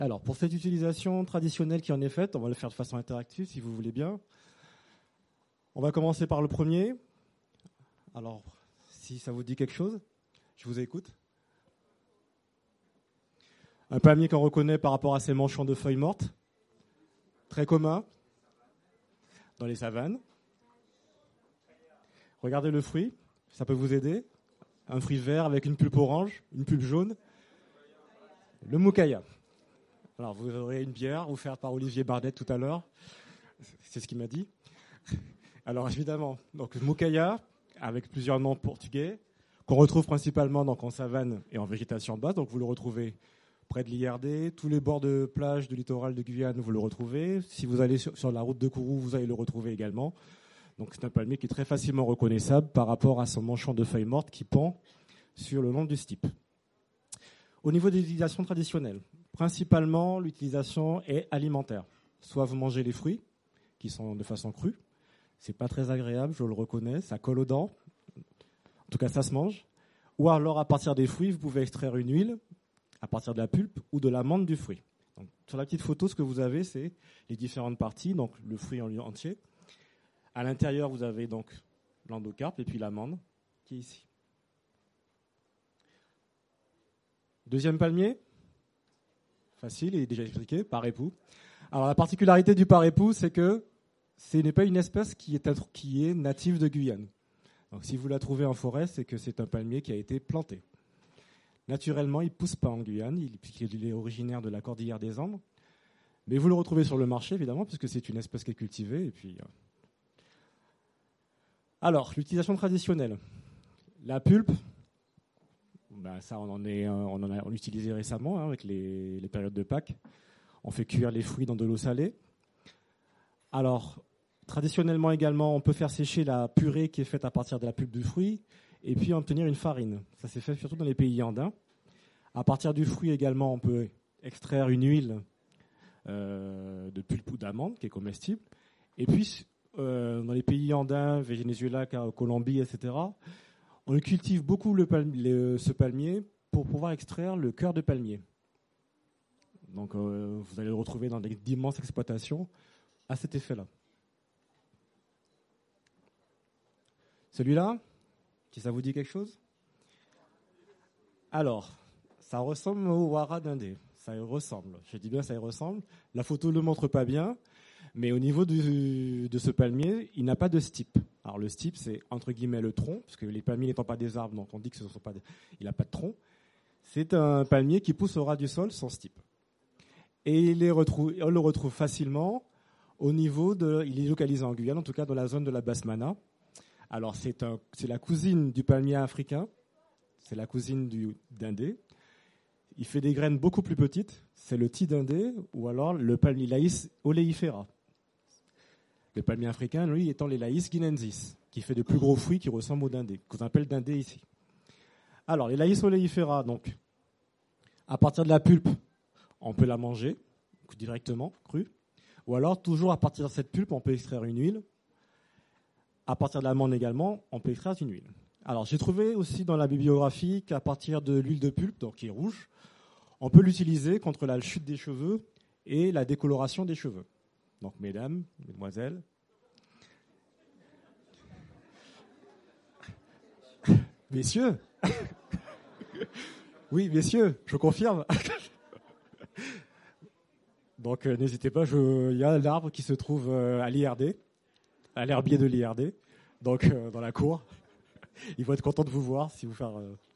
Alors, pour cette utilisation traditionnelle qui en est faite, on va le faire de façon interactive si vous voulez bien. On va commencer par le premier. Alors, si ça vous dit quelque chose, je vous écoute. Un palmier qu'on reconnaît par rapport à ses manchons de feuilles mortes, très commun dans les savanes. Regardez le fruit, ça peut vous aider. Un fruit vert avec une pulpe orange, une pulpe jaune. Le moukaya. Alors, vous aurez une bière offerte par Olivier Bardet tout à l'heure. C'est ce qu'il m'a dit. Alors, évidemment, donc moukaya, avec plusieurs noms portugais, qu'on retrouve principalement donc, en savane et en végétation basse. Donc, vous le retrouvez près de l'IRD. Tous les bords de plage du littoral de Guyane, vous le retrouvez. Si vous allez sur la route de Kourou, vous allez le retrouver également. Donc, c'est un palmier qui est très facilement reconnaissable par rapport à son manchon de feuilles mortes qui pend sur le long du stipe. Au niveau des utilisations traditionnelles, principalement, l'utilisation est alimentaire. Soit vous mangez les fruits, qui sont de façon crue. C'est pas très agréable, je le reconnais, ça colle aux dents. En tout cas, ça se mange. Ou alors, à partir des fruits, vous pouvez extraire une huile à partir de la pulpe ou de l'amande du fruit. Donc, sur la petite photo, ce que vous avez, c'est les différentes parties, donc le fruit en entier. À l'intérieur, vous avez donc l'endocarpe et puis l'amande qui est ici. Deuxième palmier, facile et déjà expliqué, par époux. Alors la particularité du par époux, c'est que ce n'est pas une espèce qui est native de Guyane. Donc si vous la trouvez en forêt, c'est que c'est un palmier qui a été planté. Naturellement, il ne pousse pas en Guyane, puisqu'il est originaire de la cordillère des Andes. Mais vous le retrouvez sur le marché, évidemment, puisque c'est une espèce qui est cultivée. Et puis, Alors, l'utilisation traditionnelle. La pulpe, ça on en a utilisé récemment avec les périodes de Pâques. On fait cuire les fruits dans de l'eau salée. Alors, traditionnellement également, on peut faire sécher la purée qui est faite à partir de la pulpe du fruit et puis obtenir une farine. Ça s'est fait surtout dans les pays andins. À partir du fruit également, on peut extraire une huile de pulpe ou d'amande qui est comestible. Et puis, dans les pays andins, Venezuela, Colombie, etc., on cultive beaucoup ce palmier pour pouvoir extraire le cœur de palmier. Donc, vous allez le retrouver dans d'immenses exploitations à cet effet-là. Celui-là, ça vous dit quelque chose? Alors, ça ressemble au wara d'Indé. Ça y ressemble. Je dis bien ça y ressemble. La photo ne le montre pas bien, mais au niveau de ce palmier, il n'a pas de stipe. Alors le stipe, c'est entre guillemets le tronc, parce que les palmiers n'étant pas des arbres, donc on dit que il n'a pas de tronc. C'est un palmier qui pousse au ras du sol sans stipe. Et on le retrouve facilement au niveau il est localisé en Guyane, en tout cas dans la zone de la Basse-Mana. Alors c'est la cousine du palmier africain, c'est la cousine d'Indé. Il fait des graines beaucoup plus petites, c'est le thé d'Indé ou alors le palmier Laïs oleifera. Le palmier africain, lui, étant les Laïs guinensis, qui fait de plus gros fruits qui ressemblent aux dindés, qu'on appelle dindés ici. Alors, les Laïs oleifera, donc, à partir de la pulpe, on peut la manger directement, crue, ou alors, toujours à partir de cette pulpe, on peut extraire une huile. À partir de l'amande également, on peut extraire une huile. Alors, j'ai trouvé aussi dans la bibliographie qu'à partir de l'huile de pulpe, donc qui est rouge, on peut l'utiliser contre la chute des cheveux et la décoloration des cheveux. Donc, mesdames, mesdemoiselles. Messieurs. Oui, messieurs, je confirme. Donc, n'hésitez pas, il y a l'arbre qui se trouve à l'IRD, à l'herbier de l'IRD, donc dans la cour. Ils vont être contents de vous voir si vous faire